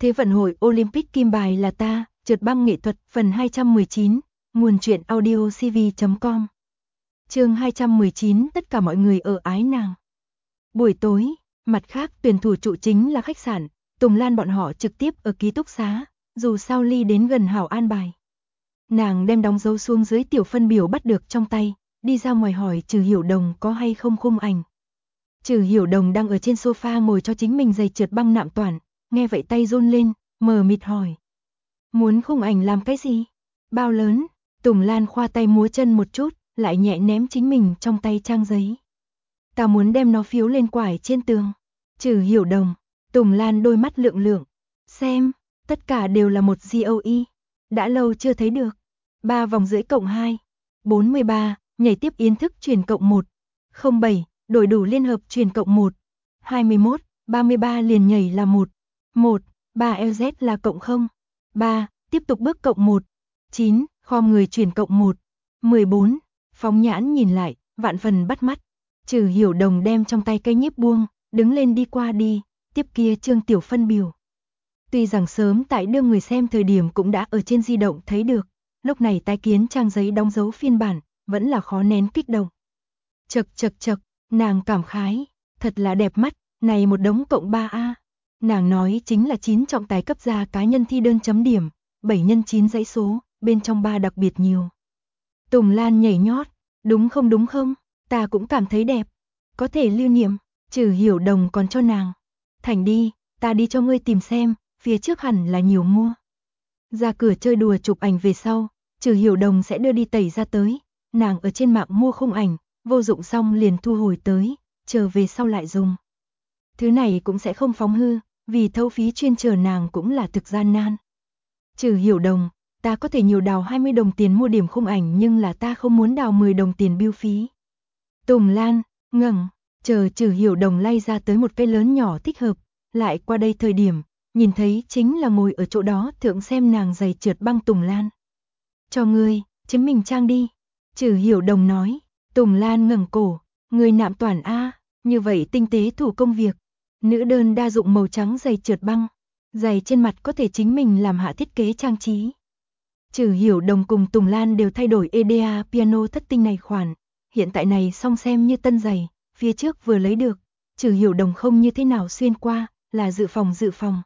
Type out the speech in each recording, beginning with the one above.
Thế vận hội Olympic kim bài là ta, trượt băng nghệ thuật phần 219, nguồn truyện audio cv.com. Chương 219, tất cả mọi người ở ái nàng. Buổi tối, mặt khác tuyển thủ trụ chính là khách sạn, Tùng Lan bọn họ trực tiếp ở ký túc xá, dù sao ly đến gần hảo an bài. Nàng đem đóng dấu xuống dưới tiểu phân biểu bắt được trong tay, đi ra ngoài hỏi Trừ Hiểu Đồng có hay không khung ảnh. Trừ Hiểu Đồng đang ở trên sofa ngồi cho chính mình giày trượt băng nạm toàn, nghe vậy tay run lên, mờ mịt hỏi. Muốn khung ảnh làm cái gì? Bao lớn? Tùng Lan khoa tay múa chân một chút, lại nhẹ ném chính mình trong tay trang giấy. Ta muốn đem nó phiếu lên quải trên tường. Trừ Hiểu Đồng, Tùng Lan đôi mắt lượng lượng. Xem, tất cả đều là một GOE. Đã lâu chưa thấy được. 3 vòng rưỡi cộng 2. 43, nhảy tiếp yến thức truyền cộng 1. 07, đổi đủ liên hợp truyền cộng 1. 21, 33 liền nhảy là 1. 1, 3 LZ là cộng 0. 3, tiếp tục bước cộng 1. 9, khom người truyền cộng 1. 14, phóng nhãn nhìn lại, vạn phần bắt mắt. Trừ Hiểu Đồng đem trong tay cây nhíp buông, đứng lên đi qua đi, tiếp kia Trương tiểu phân biểu. Tuy rằng sớm tại đưa người xem thời điểm cũng đã ở trên di động thấy được, lúc này tái kiến trang giấy đóng dấu phiên bản, vẫn là khó nén kích động. Chật, nàng cảm khái, thật là đẹp mắt, này một đống cộng 3A. Nàng nói chính là 9 trọng tài cấp ra cá nhân thi đơn chấm điểm, 7 x 9 dãy số, bên trong 3 đặc biệt nhiều. Tùng Lan nhảy nhót, đúng không, ta cũng cảm thấy đẹp, có thể lưu niệm. Trừ Hiểu Đồng còn cho nàng. Thành đi, ta đi cho ngươi tìm xem, phía trước hẳn là nhiều mua. Ra cửa chơi đùa chụp ảnh về sau, Trừ Hiểu Đồng sẽ đưa đi tẩy ra tới, nàng ở trên mạng mua khung ảnh, vô dụng xong liền thu hồi tới, chờ về sau lại dùng. Thứ này cũng sẽ không phóng hư, vì thâu phí chuyên chờ nàng cũng là thực gian nan. Trừ Hiểu Đồng, ta có thể nhiều đào 20 đồng tiền mua điểm khung ảnh nhưng là ta không muốn đào 10 đồng tiền bưu phí. Tùng Lan, ngẩng, chờ Trừ Hiểu Đồng lay ra tới một cây lớn nhỏ thích hợp, lại qua đây thời điểm, nhìn thấy chính là ngồi ở chỗ đó thượng xem nàng giày trượt băng Tùng Lan. Cho ngươi, chính mình trang đi. Trừ Hiểu Đồng nói. Tùng Lan ngẩng cổ, người nạm toàn A, như vậy tinh tế thủ công việc. Nữ đơn đa dụng màu trắng giày trượt băng, giày trên mặt có thể chính mình làm hạ thiết kế trang trí. Trừ Hiểu Đồng cùng Tùng Lan đều thay đổi EDA piano thất tinh này khoản, hiện tại này song xem như tân giày, phía trước vừa lấy được, Trừ Hiểu Đồng không như thế nào xuyên qua, là dự phòng.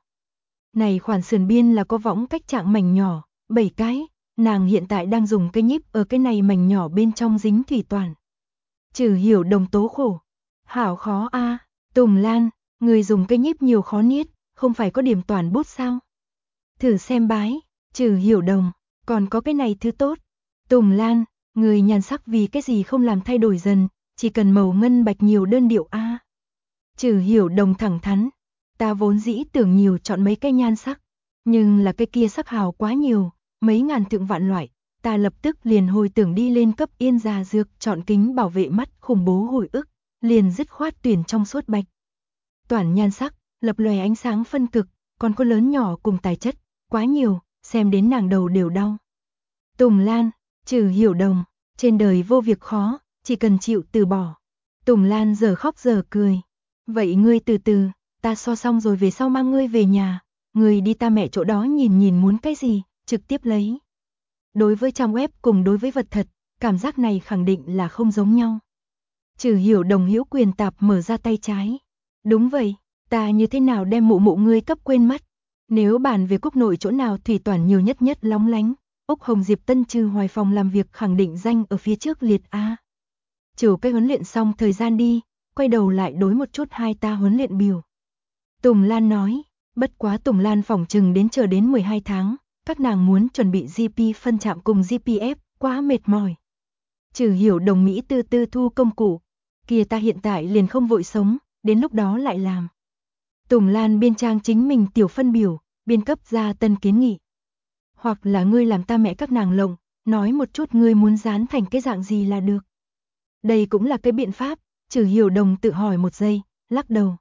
Này khoản sườn biên là có võng cách trạng mảnh nhỏ, 7 cái, nàng hiện tại đang dùng cái nhíp ở cái này mảnh nhỏ bên trong dính thủy toàn. Trừ Hiểu Đồng tố khổ. Hảo khó a. Tùng Lan, người dùng cây nhíp nhiều khó niết, không phải có điểm toàn bút sao? Thử xem bái. Trừ Hiểu Đồng, còn có cái này thứ tốt. Tùng Lan, người nhan sắc vì cái gì không làm thay đổi dần, chỉ cần màu ngân bạch nhiều đơn điệu a. Trừ Hiểu Đồng thẳng thắn, ta vốn dĩ tưởng nhiều chọn mấy cái nhan sắc, nhưng là cái kia sắc hào quá nhiều, mấy ngàn thượng vạn loại. Ta lập tức liền hồi tưởng đi lên cấp Yên Già Dược chọn kính bảo vệ mắt khủng bố hồi ức, liền dứt khoát tuyển trong suốt bạch. Toàn nhan sắc, lập lòe ánh sáng phân cực, còn có lớn nhỏ cùng tài chất, quá nhiều, xem đến nàng đầu đều đau. Tùng Lan, Trừ Hiểu Đồng, trên đời vô việc khó, chỉ cần chịu từ bỏ. Tùng Lan giờ khóc giờ cười. Vậy ngươi từ từ, ta so xong rồi về sau mang ngươi về nhà, ngươi đi ta mẹ chỗ đó nhìn muốn cái gì, trực tiếp lấy. Đối với trang web cùng đối với vật thật, cảm giác này khẳng định là không giống nhau. Trừ Hiểu Đồng hữu quyền tạp mở ra tay trái. Đúng vậy, ta như thế nào đem mụ ngươi cấp quên mất. Nếu bàn về quốc nội chỗ nào thủy toàn nhiều nhất lóng lánh, Úc Hồng Diệp Tân Trừ Hoài phòng làm việc khẳng định danh ở phía trước liệt A. Chiều cái huấn luyện xong thời gian đi, quay đầu lại đối một chút hai ta huấn luyện biểu. Tùng Lan nói, bất quá Tùng Lan phỏng chừng đến chờ đến 12 tháng. Các nàng muốn chuẩn bị GP phân chạm cùng GPF, quá mệt mỏi. Trừ Hiểu Đồng Mỹ tư thu công cụ, kia ta hiện tại liền không vội sống, đến lúc đó lại làm. Tùng Lan biên trang chính mình tiểu phân biểu, biên cấp ra tân kiến nghị. Hoặc là ngươi làm ta mẹ các nàng lộng, nói một chút ngươi muốn dán thành cái dạng gì là được. Đây cũng là cái biện pháp, Trừ Hiểu Đồng tự hỏi một giây, lắc đầu.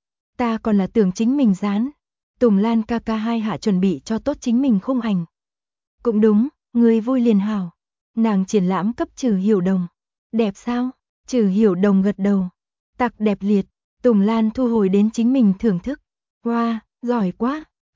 Ta còn là tưởng chính mình dán. Tùng Lan ca hai hạ chuẩn bị cho tốt chính mình khung ảnh. Cũng đúng, người vui liền hảo. Nàng triển lãm cấp Trừ Hiểu Đồng. Đẹp sao? Trừ Hiểu Đồng gật đầu. Tặc đẹp liệt. Tùng Lan thu hồi đến chính mình thưởng thức. Wow, giỏi quá.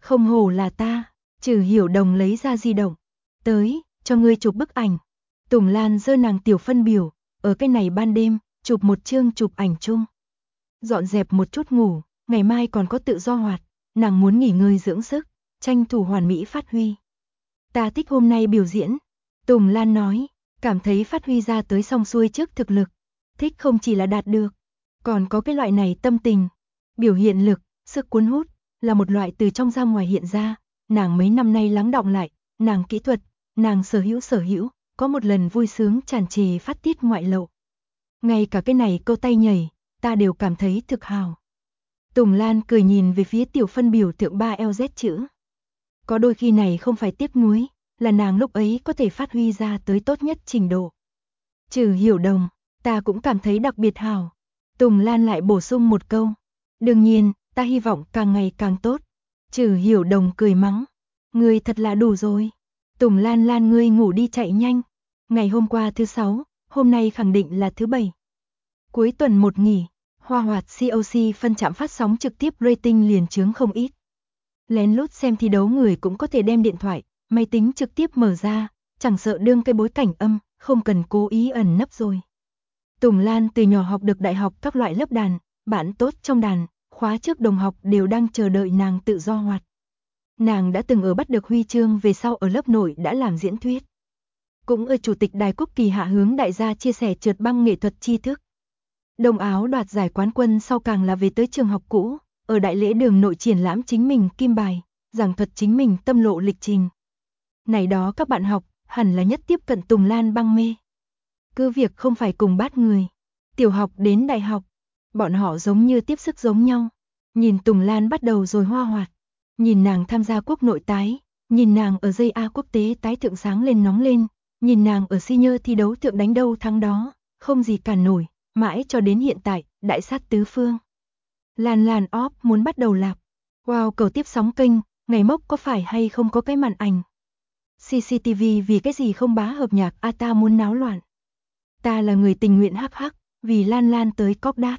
Không hổ là ta. Trừ Hiểu Đồng lấy ra di động. Tới, cho ngươi chụp bức ảnh. Tùng Lan giơ nàng tiểu phân biểu, ở cái này ban đêm, chụp một chương chụp ảnh chung. Dọn dẹp một chút ngủ, ngày mai còn có tự do hoạt, nàng muốn nghỉ ngơi dưỡng sức, tranh thủ hoàn mỹ phát huy. Ta thích hôm nay biểu diễn, Tùng Lan nói, cảm thấy phát huy ra tới xong xuôi trước thực lực. Thích không chỉ là đạt được, còn có cái loại này tâm tình, biểu hiện lực, sức cuốn hút, là một loại từ trong ra ngoài hiện ra, nàng mấy năm nay lắng đọng lại, nàng kỹ thuật, nàng sở hữu, có một lần vui sướng tràn trề phát tiết ngoại lộ. Ngay cả cái này câu tay nhảy, ta đều cảm thấy thực hào. Tùng Lan cười nhìn về phía tiểu phân biểu thượng 3LZ chữ. Có đôi khi này không phải tiếc nuối, là nàng lúc ấy có thể phát huy ra tới tốt nhất trình độ. Trừ Hiểu Đồng, ta cũng cảm thấy đặc biệt hào. Tùng Lan lại bổ sung một câu. Đương nhiên, ta hy vọng càng ngày càng tốt. Trừ Hiểu Đồng cười mắng. Ngươi thật là đủ rồi. Tùng Lan ngươi ngủ đi chạy nhanh. Ngày hôm qua thứ 6, hôm nay khẳng định là thứ 7. Cuối tuần một nghỉ, Hoa Hoạt COC phân trạm phát sóng trực tiếp rating liền chướng không ít. Lén lút xem thi đấu người cũng có thể đem điện thoại, máy tính trực tiếp mở ra, chẳng sợ đương cái bối cảnh âm, không cần cố ý ẩn nấp rồi. Tùng Lan từ nhỏ học được đại học các loại lớp đàn, bạn tốt trong đàn, khóa trước đồng học đều đang chờ đợi nàng tự do hoạt. Nàng đã từng ở bắt được huy chương về sau ở lớp nội đã làm diễn thuyết. Cũng ở chủ tịch đài quốc kỳ hạ hướng đại gia chia sẻ trượt băng nghệ thuật tri thức. Đồng áo đoạt giải quán quân sau càng là về tới trường học cũ, ở đại lễ đường nội triển lãm chính mình kim bài, giảng thuật chính mình tâm lộ lịch trình. Này đó các bạn học, hẳn là nhất tiếp cận Tùng Lan băng mê. Cứ việc không phải cùng bát người, tiểu học đến đại học, bọn họ giống như tiếp sức giống nhau. Nhìn Tùng Lan bắt đầu rồi hoa hoạt, nhìn nàng tham gia quốc nội tái, nhìn nàng ở dây A quốc tế tái thượng sáng lên nóng lên, nhìn nàng ở senior thi đấu thượng đánh đâu thắng đó, không gì cản nổi, mãi cho đến hiện tại, đại sát tứ phương. Lan óp muốn bắt đầu lạp. Wow, cầu tiếp sóng kênh, ngày mốc có phải hay không có cái màn ảnh. CCTV vì cái gì không bá hợp nhạc ta muốn náo loạn. Ta là người tình nguyện hắc, vì Lan tới cóc đát.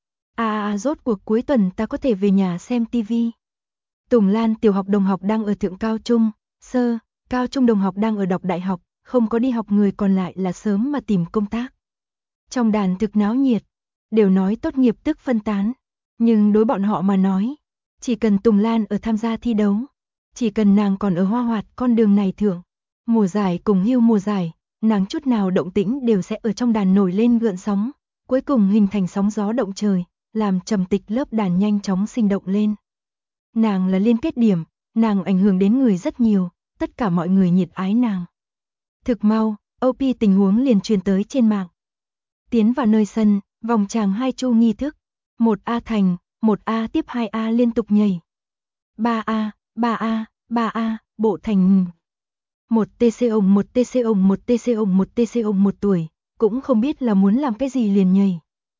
Rốt cuộc cuối tuần ta có thể về nhà xem TV. Tùng Lan tiểu học đồng học đang ở thượng cao trung, cao trung đồng học đang ở đọc đại học, không có đi học người còn lại là sớm mà tìm công tác. Trong đàn thực náo nhiệt, đều nói tốt nghiệp tức phân tán, nhưng đối bọn họ mà nói, chỉ cần Tùng Lan ở tham gia thi đấu, chỉ cần nàng còn ở hoa hoạt con đường này thượng, mùa giải cùng hưu mùa giải, nàng chút nào động tĩnh đều sẽ ở trong đàn nổi lên gợn sóng, cuối cùng hình thành sóng gió động trời, làm trầm tịch lớp đàn nhanh chóng sinh động lên. Nàng là liên kết điểm, nàng ảnh hưởng đến người rất nhiều, tất cả mọi người nhiệt ái nàng. Thực mau, OP tình huống liền truyền tới trên mạng. Tiến vào nơi sân, vòng tràng 2 chu nghi thức, 1A thành, 1A tiếp 2A liên tục nhảy. 3A, 3A, 3A, bộ thành 1 TC ổng 1 TC ổng 1 TC ổng 1 TC ổng 1 tuổi, cũng không biết là muốn làm cái gì liền nhảy.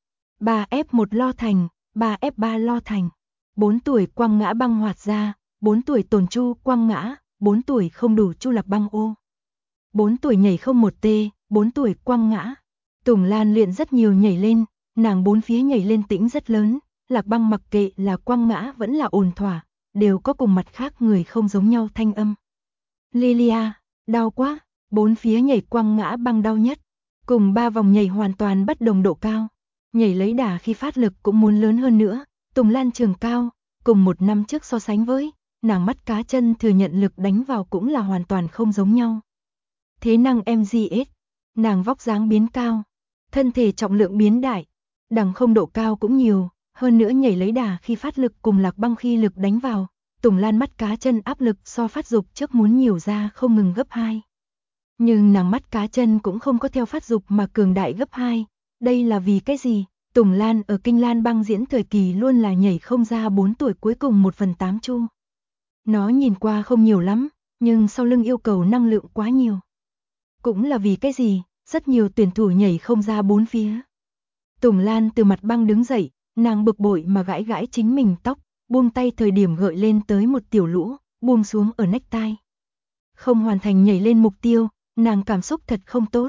3F1 lo thành, 3F3 lo thành. 4 tuổi quăng ngã băng hoạt ra, 4 tuổi tồn chu quăng ngã, 4 tuổi không đủ chu lập băng ô. 4 tuổi nhảy không 1T, 4 tuổi quăng ngã. Tùng Lan luyện rất nhiều nhảy lên, nàng bốn phía nhảy lên tĩnh rất lớn, Lạc Băng mặc kệ là quăng ngã vẫn là ổn thỏa, đều có cùng mặt khác người không giống nhau thanh âm. Lilia, đau quá, bốn phía nhảy quăng ngã băng đau nhất, cùng 3 vòng nhảy hoàn toàn bất đồng độ cao, nhảy lấy đà khi phát lực cũng muốn lớn hơn nữa. Tùng Lan trường cao, cùng 1 năm trước so sánh với, nàng mắt cá chân thừa nhận lực đánh vào cũng là hoàn toàn không giống nhau. Thế năng MGS, nàng vóc dáng biến cao, thân thể trọng lượng biến đại, đằng không độ cao cũng nhiều, hơn nữa nhảy lấy đà khi phát lực cùng Lạc Băng khi lực đánh vào, Tùng Lan mắt cá chân áp lực so phát dục trước muốn nhiều ra không ngừng gấp 2. Nhưng nàng mắt cá chân cũng không có theo phát dục mà cường đại gấp 2, đây là vì cái gì? Tùng Lan ở Kinh Lan băng diễn thời kỳ luôn là nhảy không ra 4 tuổi cuối cùng 1/8 chu. Nó nhìn qua không nhiều lắm, nhưng sau lưng yêu cầu năng lượng quá nhiều. Cũng là vì cái gì, rất nhiều tuyển thủ nhảy không ra 4 phía. Tùng Lan từ mặt băng đứng dậy, nàng bực bội mà gãi gãi chính mình tóc, buông tay thời điểm gợi lên tới một tiểu lũ, buông xuống ở nách tai. Không hoàn thành nhảy lên mục tiêu, nàng cảm xúc thật không tốt.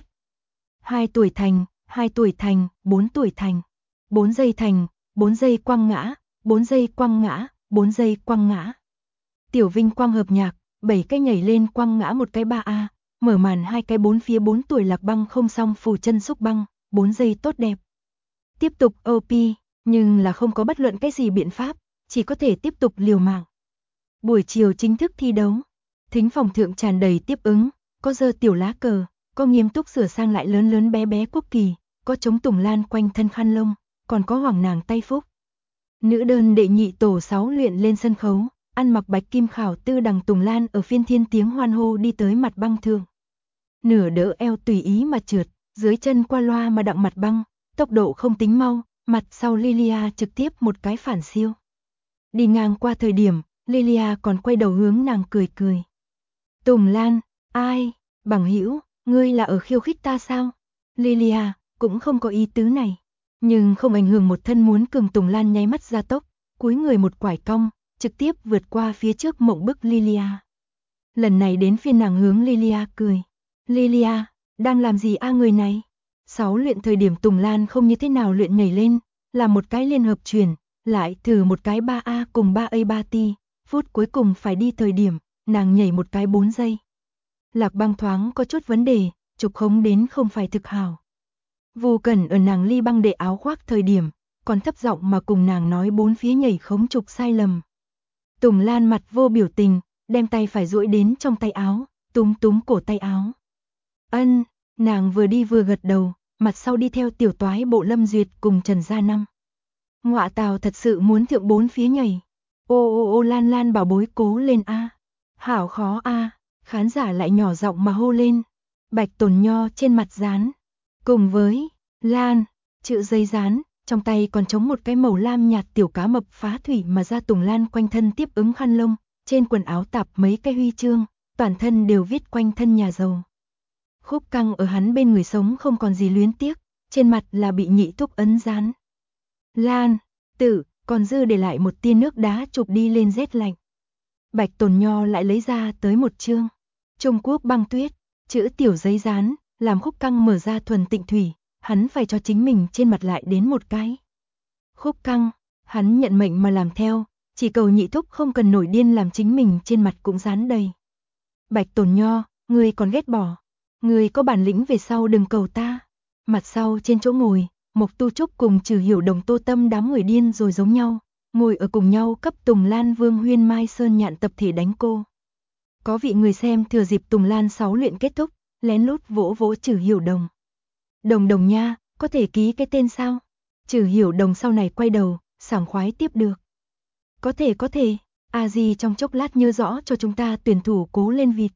2 tuổi thành, 2 tuổi thành, 4 tuổi thành. 4 giây thành, 4 giây quăng ngã, 4 giây quăng ngã, 4 giây quăng ngã. Tiểu Vinh quang hợp nhạc, 7 cái nhảy lên quăng ngã một cái 3A, mở màn 2 cái 4 phía 4 tuổi Lạc Băng không xong phủ chân xúc băng, 4 giây tốt đẹp. Tiếp tục OP, nhưng là không có bất luận cái gì biện pháp, chỉ có thể tiếp tục liều mạng. Buổi chiều chính thức thi đấu, thính phòng thượng tràn đầy tiếp ứng, có giơ tiểu lá cờ, có nghiêm túc sửa sang lại lớn lớn bé bé quốc kỳ, có chống Tùng Lan quanh thân khăn lông, còn có hoàng nàng tay phúc. Nữ đơn đệ nhị tổ 6 luyện lên sân khấu, ăn mặc bạch kim khảo tư đằng Tùng Lan ở phiên thiên tiếng hoan hô đi tới mặt băng thượng. Nửa đỡ eo tùy ý mà trượt, dưới chân qua loa mà đặng mặt băng, tốc độ không tính mau, mặt sau Lilia trực tiếp một cái phản siêu. Đi ngang qua thời điểm, Lilia còn quay đầu hướng nàng cười cười. Tùng Lan, ai, bằng hữu, ngươi là ở khiêu khích ta sao? Lilia, cũng không có ý tứ này. Nhưng không ảnh hưởng một thân muốn cường Tùng Lan nháy mắt ra tốc, cúi người một quải cong, trực tiếp vượt qua phía trước mộng bức Lilia. Lần này đến phiên nàng hướng Lilia cười. Lilia, đang làm gì người này? 6 luyện thời điểm Tùng Lan không như thế nào luyện nhảy lên, là một cái liên hợp chuyển, lại thử một cái 3A cùng 3A 3T, phút cuối cùng phải đi thời điểm, nàng nhảy một cái 4 giây. Lạc Băng thoáng có chút vấn đề, trục khống đến không phải thực hảo. Vu Cẩn ở nàng ly băng đệ áo khoác thời điểm, còn thấp giọng mà cùng nàng nói 4 phía nhảy khống trục sai lầm. Tùng Lan mặt vô biểu tình, đem tay phải duỗi đến trong tay áo, túm túm cổ tay áo. Ân, nàng vừa đi vừa gật đầu, mặt sau đi theo tiểu toái bộ Lâm Duyệt cùng Trần Gia Năm. Ngọa tào thật sự muốn thượng 4 phía nhảy. Ô Lan Lan bảo bối cố lên a. Hảo khó a, khán giả lại nhỏ giọng mà hô lên. Bạch Tồn Nho trên mặt dán, cùng với Lan, chữ giấy dán, trong tay còn chống một cái màu lam nhạt tiểu cá mập phá thủy mà ra Tùng Lan quanh thân tiếp ứng khăn lông, trên quần áo tạp mấy cái huy chương, toàn thân đều viết quanh thân nhà giàu. Khúc Căng ở hắn bên người sống không còn gì luyến tiếc, trên mặt là bị nhị thúc ấn dán. Lan, tử, còn dư để lại một tia nước đá chụp đi lên rét lạnh. Bạch Tồn Nho lại lấy ra tới một chương. Trung Quốc băng tuyết, chữ tiểu giấy dán, làm Khúc Căng mở ra thuần tịnh thủy, hắn phải cho chính mình trên mặt lại đến một cái. Khúc Căng, hắn nhận mệnh mà làm theo, chỉ cầu nhị thúc không cần nổi điên làm chính mình trên mặt cũng dán đầy. Bạch Tồn Nho, ngươi còn ghét bỏ. Ngươi có bản lĩnh về sau đừng cầu ta. Mặt sau trên chỗ ngồi, Mộc Tu Trúc cùng Trừ Hiểu Đồng Tô Tâm đám người điên rồi giống nhau, ngồi ở cùng nhau cấp Tùng Lan Vương Huyên Mai Sơn Nhạn tập thể đánh cô. Có vị người xem thừa dịp Tùng Lan 6 luyện kết thúc, lén lút vỗ vỗ Trừ Hiểu Đồng. Đồng đồng nha, có thể ký cái tên sao? Trừ Hiểu Đồng sau này quay đầu, sảng khoái tiếp được. Có thể, A Di trong chốc lát nhớ rõ cho chúng ta tuyển thủ cố lên vịt.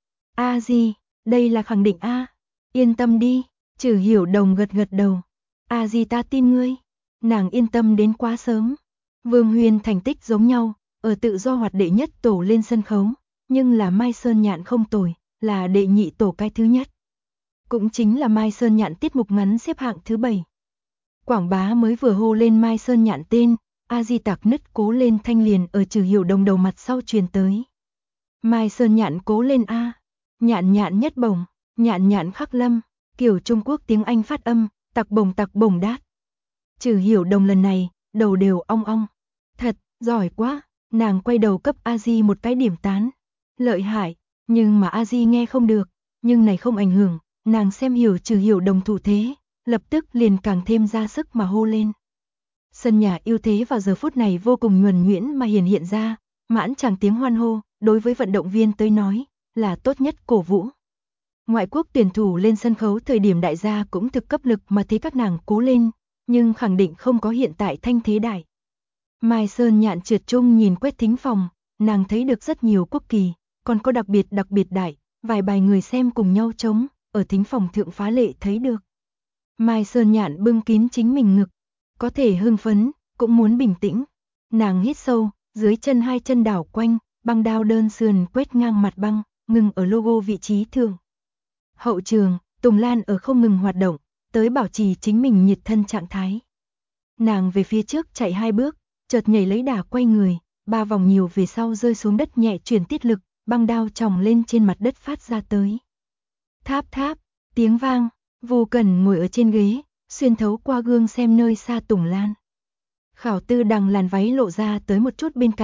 A Di, đây là khẳng định A. Yên tâm đi, Trừ Hiểu Đồng gật gật đầu. A Di ta tin ngươi. Nàng yên tâm đến quá sớm. Vương Huyên thành tích giống nhau, ở tự do hoạt đệ nhất tổ lên sân khấu, nhưng là Mai Sơn Nhạn không tồi, là đệ nhị tổ cái thứ nhất. Cũng chính là Mai Sơn Nhạn tiết mục ngắn xếp hạng thứ 7. Quảng bá mới vừa hô lên Mai Sơn Nhạn tên, A Di tạc nứt cố lên thanh liền ở Trừ Hiểu Đồng đầu mặt sau truyền tới. Mai Sơn Nhạn cố lên A. Nhạn nhạn nhất bổng, nhạn nhạn khắc lâm, kiểu Trung Quốc tiếng Anh phát âm, tặc bổng đát. Trừ Hiểu Đồng lần này, đầu đều ong ong. Thật, giỏi quá, nàng quay đầu cấp A Di một cái điểm tán. Lợi hại, nhưng mà A Di nghe không được, nhưng này không ảnh hưởng, nàng xem hiểu Trừ Hiểu Đồng thủ thế, lập tức liền càng thêm ra sức mà hô lên. Sân nhà ưu thế vào giờ phút này vô cùng nhuần nhuyễn mà hiện ra, mãn tràng tiếng hoan hô, đối với vận động viên tới nói, là tốt nhất cổ vũ. Ngoại quốc tuyển thủ lên sân khấu thời điểm đại gia cũng thực cấp lực mà thấy các nàng cố lên, nhưng khẳng định không có hiện tại thanh thế đại. Mai Sơn Nhạn trượt trung nhìn quét thính phòng, nàng thấy được rất nhiều quốc kỳ, còn có đặc biệt đại, vài bài người xem cùng nhau trống, ở thính phòng thượng phá lệ thấy được. Mai Sơn Nhạn bưng kín chính mình ngực, có thể hưng phấn, cũng muốn bình tĩnh. Nàng hít sâu, dưới chân hai chân đảo quanh, băng đao đơn sườn quét ngang mặt băng, ngừng ở logo vị trí thượng. Hậu trường, Tùng Lan ở không ngừng hoạt động, tới bảo trì chính mình nhiệt thân trạng thái. Nàng về phía trước chạy 2 bước, chợt nhảy lấy đà quay người, 3 vòng nhiều về sau rơi xuống đất nhẹ chuyển tiết lực, băng đao chòng lên trên mặt đất phát ra tới. Tháp tháp, tiếng vang, Vu Cẩn ngồi ở trên ghế, xuyên thấu qua gương xem nơi xa Tùng Lan. Khảo tư đằng làn váy lộ ra tới một chút bên cạnh,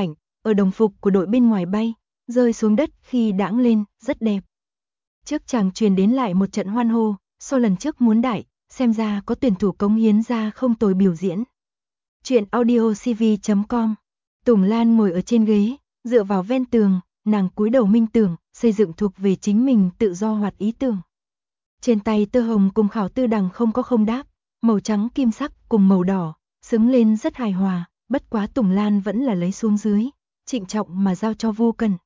ở đồng phục của đội bên ngoài bay, rơi xuống đất khi đãng lên, rất đẹp. Trước chàng truyền đến lại một trận hoan hô, so lần trước muốn đại, xem ra có tuyển thủ cống hiến ra không tồi biểu diễn. Chuyện audiocv.com. Tùng Lan ngồi ở trên ghế, dựa vào ven tường, nàng cúi đầu minh tưởng, xây dựng thuộc về chính mình tự do hoạt ý tưởng. Trên tay tơ hồng cùng khảo tư đằng không có không đáp, màu trắng kim sắc cùng màu đỏ, xứng lên rất hài hòa, bất quá Tùng Lan vẫn là lấy xuống dưới, trịnh trọng mà giao cho Vu Cẩn.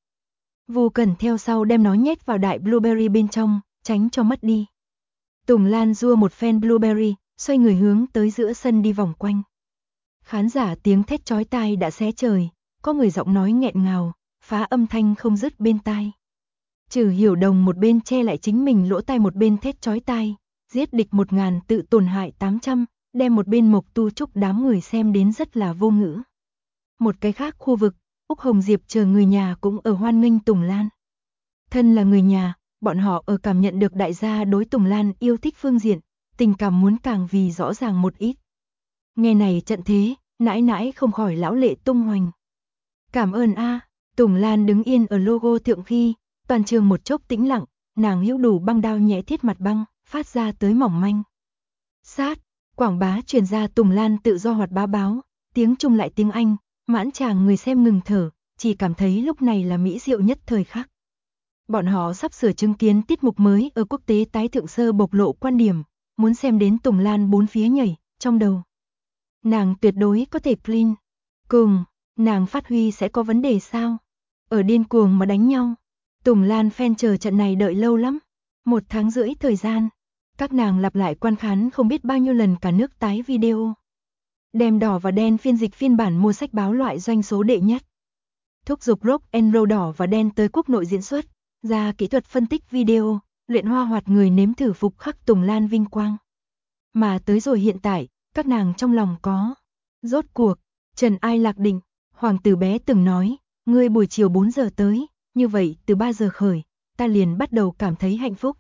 Vu Cẩn theo sau đem nó nhét vào đại blueberry bên trong, tránh cho mất đi. Tùng Lan rua một phen blueberry, xoay người hướng tới giữa sân đi vòng quanh. Khán giả tiếng thét chói tai đã xé trời, có người giọng nói nghẹn ngào, phá âm thanh không dứt bên tai. Trừ Hiểu Đồng một bên che lại chính mình lỗ tai một bên thét chói tai, giết địch 1000 tự tổn hại 800, đem một bên Mộc Tu Trúc đám người xem đến rất là vô ngữ. Một cái khác khu vực, Úc Hồng Diệp chờ người nhà cũng ở hoan nghênh Tùng Lan. Thân là người nhà, bọn họ ở cảm nhận được đại gia đối Tùng Lan yêu thích phương diện, tình cảm muốn càng vì rõ ràng một ít. Nghe này trận thế, nãi nãi không khỏi lão lệ tung hoành. Cảm ơn a. Tùng Lan đứng yên ở logo thượng khi, toàn trường một chốc tĩnh lặng, nàng hữu đủ băng đao nhẹ thiết mặt băng, phát ra tới mỏng manh. Sát, quảng bá truyền ra Tùng Lan tự do hoạt bá báo, tiếng Trung lại tiếng Anh, mãn tràng người xem ngừng thở, chỉ cảm thấy lúc này là mỹ diệu nhất thời khắc. Bọn họ sắp sửa chứng kiến tiết mục mới ở quốc tế tái thượng sơ bộc lộ quan điểm, muốn xem đến Tùng Lan bốn phía nhảy, trong đầu. Nàng tuyệt đối có thể clean. Cùng, nàng phát huy sẽ có vấn đề sao? Ở điên cuồng mà đánh nhau. Tùng Lan fan chờ trận này đợi lâu lắm. 1 tháng rưỡi thời gian. Các nàng lặp lại quan khán không biết bao nhiêu lần cả nước tái video. Đem đỏ và đen phiên dịch phiên bản mua sách báo loại doanh số đệ nhất. Thúc giục rock and roll đỏ và đen tới quốc nội diễn xuất. Ra kỹ thuật phân tích video, luyện hoa hoạt người nếm thử phục khắc Tùng Lan vinh quang. Mà tới rồi hiện tại, các nàng trong lòng có. Rốt cuộc, Trần Ai Lạc Định, hoàng tử bé từng nói, ngươi buổi chiều 4 giờ tới, như vậy từ 3 giờ khởi, ta liền bắt đầu cảm thấy hạnh phúc.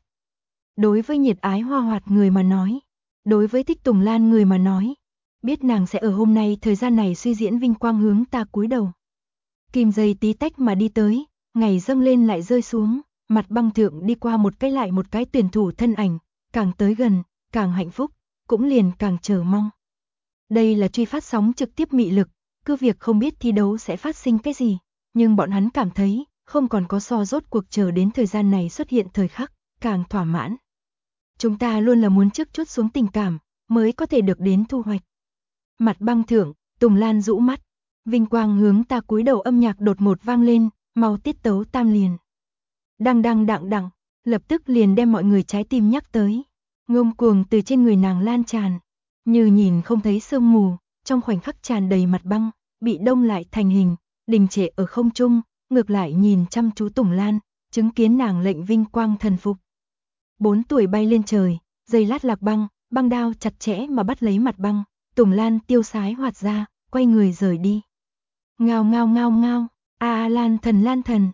Đối với nhiệt ái hoa hoạt người mà nói, đối với thích Tùng Lan người mà nói, biết nàng sẽ ở hôm nay thời gian này suy diễn vinh quang hướng ta cúi đầu. Kim dây tí tách mà đi tới, ngày dâng lên lại rơi xuống, mặt băng thượng đi qua một cái lại một cái tuyển thủ thân ảnh, càng tới gần, càng hạnh phúc, cũng liền càng chờ mong. Đây là truy phát sóng trực tiếp mị lực, cứ việc không biết thi đấu sẽ phát sinh cái gì, nhưng bọn hắn cảm thấy, không còn có so rốt cuộc chờ đến thời gian này xuất hiện thời khắc, càng thỏa mãn. Chúng ta luôn là muốn trước chút xuống tình cảm, mới có thể được đến thu hoạch. Mặt băng thượng, Tùng Lan rũ mắt, vinh quang hướng ta cúi đầu âm nhạc đột ngột vang lên, mau tiết tấu tam liền. Đăng đăng đặng đặng, lập tức liền đem mọi người trái tim nhắc tới. Ngông cuồng từ trên người nàng lan tràn, như nhìn không thấy sương mù, trong khoảnh khắc tràn đầy mặt băng, bị đông lại thành hình, đình trệ ở không trung, ngược lại nhìn chăm chú Tùng Lan, chứng kiến nàng lệnh vinh quang thần phục. 4 tuổi bay lên trời, giây lát lạc băng, băng đao chặt chẽ mà bắt lấy mặt băng, Tùng Lan tiêu sái hoạt ra, quay người rời đi. Ngao ngao ngao ngao, Lan thần,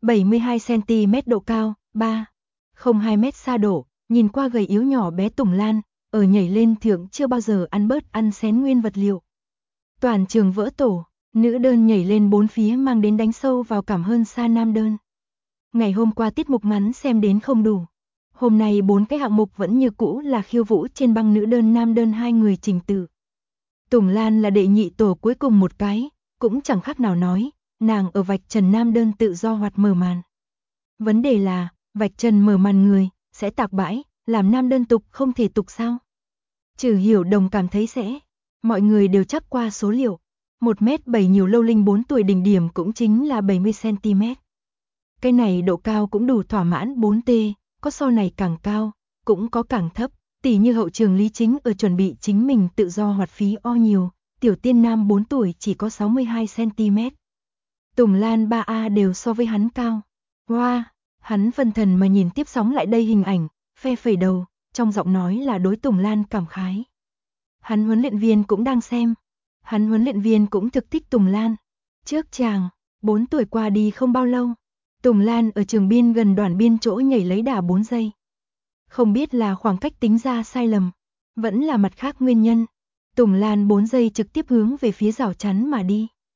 72cm độ cao, 3,02 mét xa độ, nhìn qua gầy yếu nhỏ bé Tùng Lan, ở nhảy lên thượng chưa bao giờ ăn bớt ăn xén nguyên vật liệu. Toàn trường vỡ tổ, nữ đơn nhảy lên 4 phía mang đến đánh sâu vào cảm hơn xa nam đơn. Ngày hôm qua tiết mục ngắn xem đến không đủ. Hôm nay 4 cái hạng mục vẫn như cũ là khiêu vũ trên băng nữ đơn nam đơn 2 người trình tự. Tùng Lan là đệ nhị tổ cuối cùng một cái, cũng chẳng khác nào nói, nàng ở vạch trần nam đơn tự do hoạt mở màn. Vấn đề là, vạch trần mở màn người, sẽ tạc bãi, làm nam đơn tục không thể tục sao? Trừ Hiểu Đồng cảm thấy sẽ, mọi người đều chắc qua số liệu, 1m7 nhiều lâu linh 4 tuổi đỉnh điểm cũng chính là 70cm. Cái này độ cao cũng đủ thỏa mãn 4T, có so này càng cao, cũng có càng thấp, tỉ như hậu trường Lý Chính ở chuẩn bị chính mình tự do hoạt phí o nhiều, tiểu tiên nam 4 tuổi chỉ có 62cm. Tùng Lan 3A đều so với hắn cao. Wow, hắn phân thần mà nhìn tiếp sóng lại đây hình ảnh, phe phẩy đầu, trong giọng nói là đối Tùng Lan cảm khái. Hắn huấn luyện viên cũng đang xem. Hắn huấn luyện viên cũng thực thích Tùng Lan. Trước chàng, 4 tuổi qua đi không bao lâu, Tùng Lan ở trường biên gần đoàn biên chỗ nhảy lấy đà 4 giây. Không biết là khoảng cách tính ra sai lầm, vẫn là mặt khác nguyên nhân. Tùng Lan 4 giây trực tiếp hướng về phía rào chắn mà đi.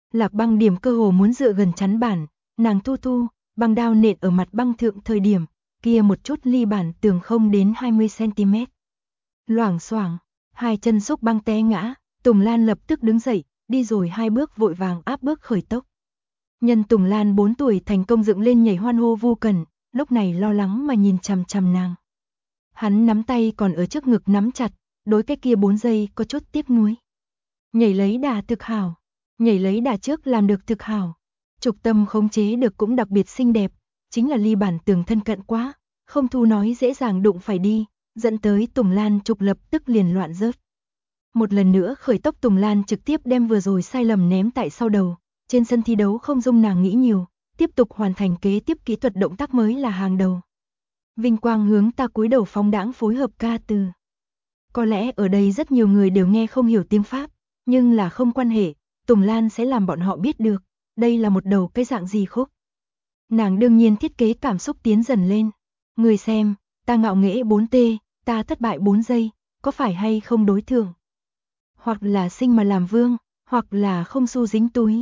Lạc Băng điểm cơ hồ muốn dựa gần chắn bản, nàng thu băng đao nện ở mặt băng thượng thời điểm, kia một chút ly bản tường không đến 20 cm. Loảng xoảng, hai chân xúc băng té ngã, Tùng Lan lập tức đứng dậy, đi rồi 2 bước vội vàng áp bước khởi tốc. Nhân Tùng Lan 4 tuổi thành công dựng lên nhảy hoan hô Vu Cần, lúc này lo lắng mà nhìn chằm chằm nàng. Hắn nắm tay còn ở trước ngực nắm chặt, đối cái kia 4 giây có chút tiếc nuối. Nhảy lấy đà thực hảo, nhảy lấy đà trước làm được thực hảo. Trục Tâm khống chế được cũng đặc biệt xinh đẹp, chính là ly bản tường thân cận quá, không thu nói dễ dàng đụng phải đi, dẫn tới Tùng Lan trục lập tức liền loạn rớt. Một lần nữa khởi tốc Tùng Lan trực tiếp đem vừa rồi sai lầm ném tại sau đầu, trên sân thi đấu không dung nàng nghĩ nhiều, tiếp tục hoàn thành kế tiếp kỹ thuật động tác mới là hàng đầu. Vinh quang hướng ta cúi đầu phóng đãng phối hợp ca từ. Có lẽ ở đây rất nhiều người đều nghe không hiểu tiếng Pháp, nhưng là không quan hệ, Tùng Lan sẽ làm bọn họ biết được, đây là một đầu cái dạng gì khúc. Nàng đương nhiên thiết kế cảm xúc tiến dần lên. Người xem, ta ngạo nghễ 4T, ta thất bại 4 giây, có phải hay không đối thượng? Hoặc là sinh mà làm vương, hoặc là không xu dính túi.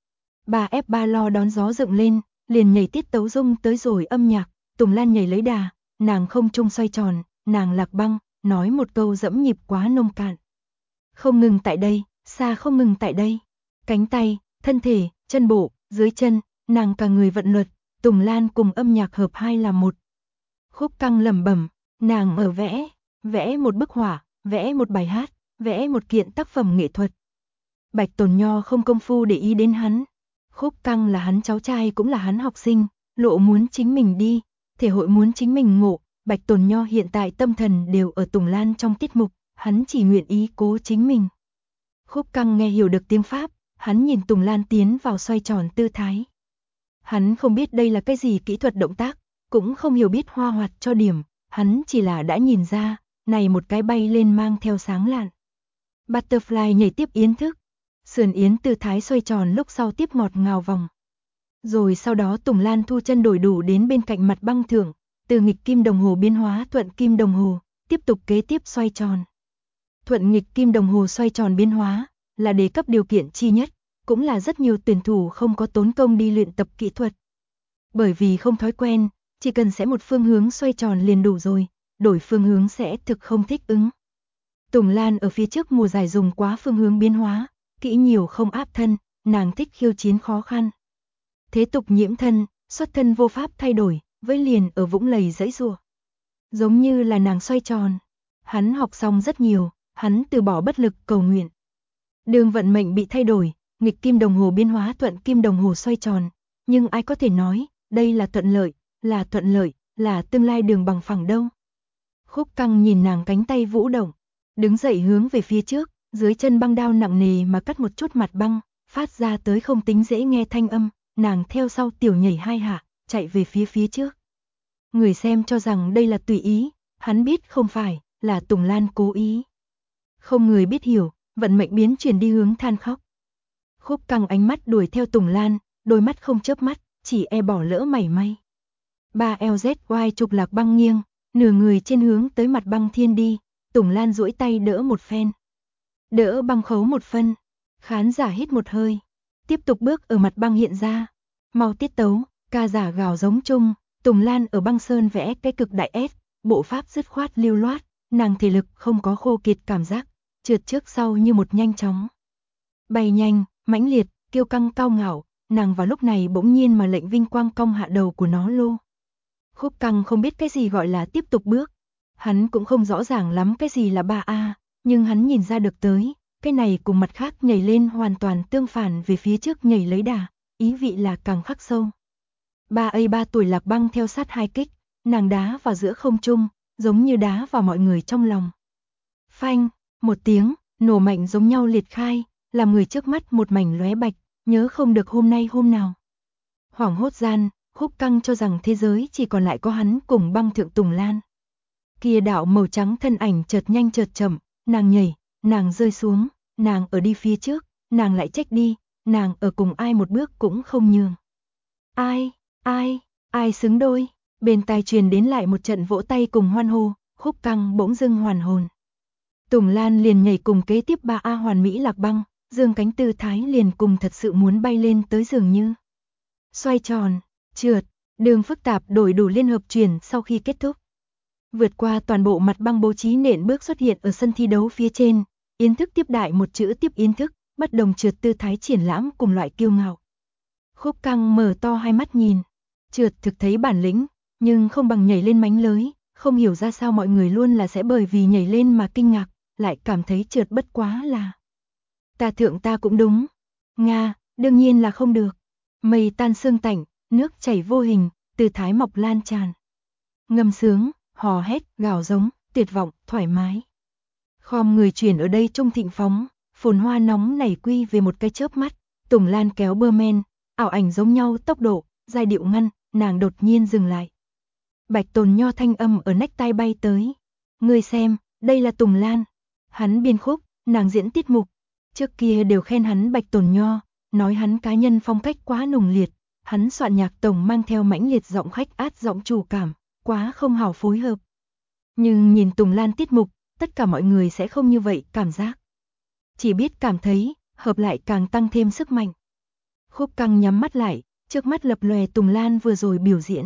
3F3 lo đón gió dựng lên, liền nhảy tiết tấu rung tới rồi âm nhạc, Tùng Lan nhảy lấy đà, nàng không trung xoay tròn, nàng Lạc Băng, nói một câu dẫm nhịp quá nông cạn. Không ngừng tại đây, xa không ngừng tại đây. Cánh tay, thân thể, chân bộ, dưới chân, nàng cả người vận luật, Tùng Lan cùng âm nhạc hợp hai là một. Khúc Căng lẩm bẩm, nàng ở vẽ một bức họa, vẽ một bài hát, vẽ một kiện tác phẩm nghệ thuật. Bạch Tồn Nho không công phu để ý đến hắn. Khúc Căng là hắn cháu trai cũng là hắn học sinh, lộ muốn chính mình đi, thể hội muốn chính mình ngộ. Bạch Tồn Nho hiện tại tâm thần đều ở Tùng Lan trong tiết mục, hắn chỉ nguyện ý cố chính mình. Khúc Căng nghe hiểu được tiếng Pháp, hắn nhìn Tùng Lan tiến vào xoay tròn tư thái. Hắn không biết đây là cái gì kỹ thuật động tác, cũng không hiểu biết hoa hoạt cho điểm, hắn chỉ là đã nhìn ra, này một cái bay lên mang theo sáng lạn. Butterfly nhảy tiếp yến thức, sườn yến tư thái xoay tròn lúc sau tiếp ngọt ngào vòng. Rồi sau đó Tùng Lan thu chân đổi đủ đến bên cạnh mặt băng thượng, từ nghịch kim đồng hồ biến hóa thuận kim đồng hồ, tiếp tục kế tiếp xoay tròn. Thuận nghịch kim đồng hồ xoay tròn biến hóa, là đề cấp điều kiện chi nhất, cũng là rất nhiều tuyển thủ không có tốn công đi luyện tập kỹ thuật. Bởi vì không thói quen, chỉ cần sẽ một phương hướng xoay tròn liền đủ rồi, đổi phương hướng sẽ thực không thích ứng. Tùng Lan ở phía trước mùa giải dùng quá phương hướng biến hóa, kỹ nhiều không áp thân, nàng thích khiêu chiến khó khăn. Thế tục nhiễm thân, xuất thân vô pháp thay đổi, với liền ở vũng lầy dãy rùa. Giống như là nàng xoay tròn. Hắn học xong rất nhiều, hắn từ bỏ bất lực cầu nguyện. Đường vận mệnh bị thay đổi, nghịch kim đồng hồ biến hóa thuận kim đồng hồ xoay tròn. Nhưng ai có thể nói, đây là thuận lợi, là tương lai đường bằng phẳng đâu. Khúc Căng nhìn nàng cánh tay vũ động, đứng dậy hướng về phía trước, dưới chân băng đao nặng nề mà cắt một chút mặt băng, phát ra tới không tính dễ nghe thanh âm, nàng theo sau tiểu nhảy 2 hạ, chạy về phía trước. Người xem cho rằng đây là tùy ý, hắn biết không phải, là Tùng Lan cố ý. Không người biết hiểu, vận mệnh biến chuyển đi hướng than khóc. Khúc Căng ánh mắt đuổi theo Tùng Lan, đôi mắt không chớp mắt, chỉ e bỏ lỡ mảy may. 3LZY trục Lạc Băng nghiêng, nửa người trên hướng tới mặt băng thiên đi, Tùng Lan duỗi tay đỡ một phen. Đỡ băng khấu một phân, khán giả hít một hơi, tiếp tục bước ở mặt băng hiện ra. Mau tiết tấu, ca giả gào giống chung, Tùng Lan ở băng sơn vẽ cái cực đại S, bộ pháp dứt khoát lưu loát, nàng thể lực không có khô kiệt cảm giác, trượt trước sau như một nhanh chóng. Bay nhanh, mãnh liệt, kiêu căng cao ngạo, nàng vào lúc này bỗng nhiên mà lệnh vinh quang cong hạ đầu của nó lô. Khúc Căng không biết cái gì gọi là tiếp tục bước, hắn cũng không rõ ràng lắm cái gì là 3A, nhưng hắn nhìn ra được tới, cái này cùng mặt khác nhảy lên hoàn toàn tương phản về phía trước nhảy lấy đà, ý vị là càng khắc sâu. 3A tuổi Lạc Băng theo sát hai kích, nàng đá vào giữa không trung, giống như đá vào mọi người trong lòng. Phanh, một tiếng, nổ mạnh giống nhau liệt khai, làm người trước mắt một mảnh lóe bạch, nhớ không được hôm nay hôm nào. Hoảng hốt gian, Khúc Căng cho rằng thế giới chỉ còn lại có hắn cùng băng thượng Tùng Lan. Kia đạo màu trắng thân ảnh chợt nhanh chợt chậm, nàng nhảy, nàng rơi xuống, nàng ở đi phía trước, nàng lại trách đi, nàng ở cùng ai một bước cũng không nhường. Ai xứng đôi, bên tai truyền đến lại một trận vỗ tay cùng hoan hô, Khúc Căng bỗng dưng hoàn hồn. Tùng Lan liền nhảy cùng kế tiếp 3A hoàn mỹ Lạc Băng, dương cánh tư thái liền cùng thật sự muốn bay lên tới dường như. Xoay tròn, trượt, đường phức tạp đổi đủ liên hợp chuyển sau khi kết thúc. Vượt qua toàn bộ mặt băng bố trí nện bước xuất hiện ở sân thi đấu phía trên, yến thức tiếp đại một chữ tiếp yến thức, bất đồng trượt tư thái triển lãm cùng loại kiêu ngạo. Khúc Căng mở to hai mắt nhìn, trượt thực thấy bản lĩnh, nhưng không bằng nhảy lên mánh lới, không hiểu ra sao mọi người luôn là sẽ bởi vì nhảy lên mà kinh ngạc, lại cảm thấy trượt bất quá là. Ta thượng ta cũng đúng. Nga, đương nhiên là không được. Mây tan sương tạnh, nước chảy vô hình, tư thái mọc lan tràn. Ngâm sướng, hò hét, gào giống, tuyệt vọng, thoải mái. Khom người chuyển ở đây trung thịnh phóng, phồn hoa nóng nảy quy về một cái chớp mắt, Tùng Lan kéo bơ men, ảo ảnh giống nhau tốc độ, giai điệu ngăn, nàng đột nhiên dừng lại. Bạch Tồn Nho thanh âm ở nách tai bay tới. Ngươi xem, đây là Tùng Lan. Hắn biên khúc, nàng diễn tiết mục. Trước kia đều khen hắn Bạch Tồn Nho, nói hắn cá nhân phong cách quá nồng liệt. Hắn soạn nhạc tổng mang theo mãnh liệt giọng khách át giọng chủ cảm, quá không hảo phối hợp. Nhưng nhìn Tùng Lan tiết mục, tất cả mọi người sẽ không như vậy cảm giác. Chỉ biết cảm thấy, hợp lại càng tăng thêm sức mạnh. Khúc Căng nhắm mắt lại, trước mắt lập lòe Tùng Lan vừa rồi biểu diễn.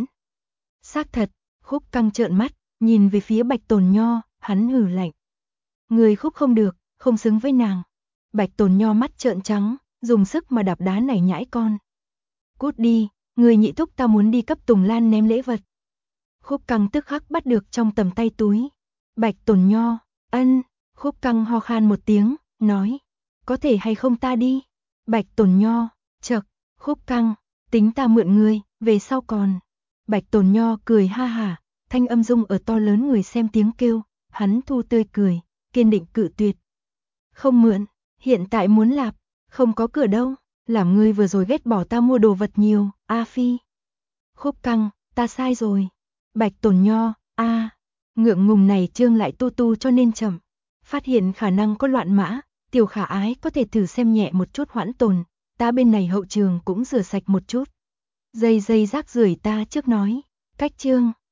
Xác thật, Khúc Căng trợn mắt, nhìn về phía Bạch Tồn Nho, hắn hừ lạnh. Người khúc không được, không xứng với nàng. Bạch Tồn Nho mắt trợn trắng, dùng sức mà đạp đá này nhãi con. Cút đi, người nhị thúc ta muốn đi cấp Tùng Lan ném lễ vật. Khúc Căng tức khắc bắt được trong tầm tay túi. Bạch Tồn Nho, ân, Khúc Căng ho khan một tiếng, nói. Có thể hay không ta đi? Bạch Tồn Nho, chậc, Khúc Căng, tính ta mượn ngươi, về sau còn. Bạch Tồn Nho cười ha hả, thanh âm rung ở to lớn người xem tiếng kêu, hắn thu tươi cười, kiên định cự tuyệt. Không mượn, hiện tại muốn lạp, không có cửa đâu, làm ngươi vừa rồi ghét bỏ ta mua đồ vật nhiều, A Phi. Khúc Căng, ta sai rồi. Bạch Tồn Nho, ngượng ngùng này trương lại tu tu cho nên chậm. Phát hiện khả năng có loạn mã, Tiểu Khả Ái có thể thử xem nhẹ một chút hoãn tồn, ta bên này hậu trường cũng rửa sạch một chút. Dây rác rưởi ta trước nói, cách trương,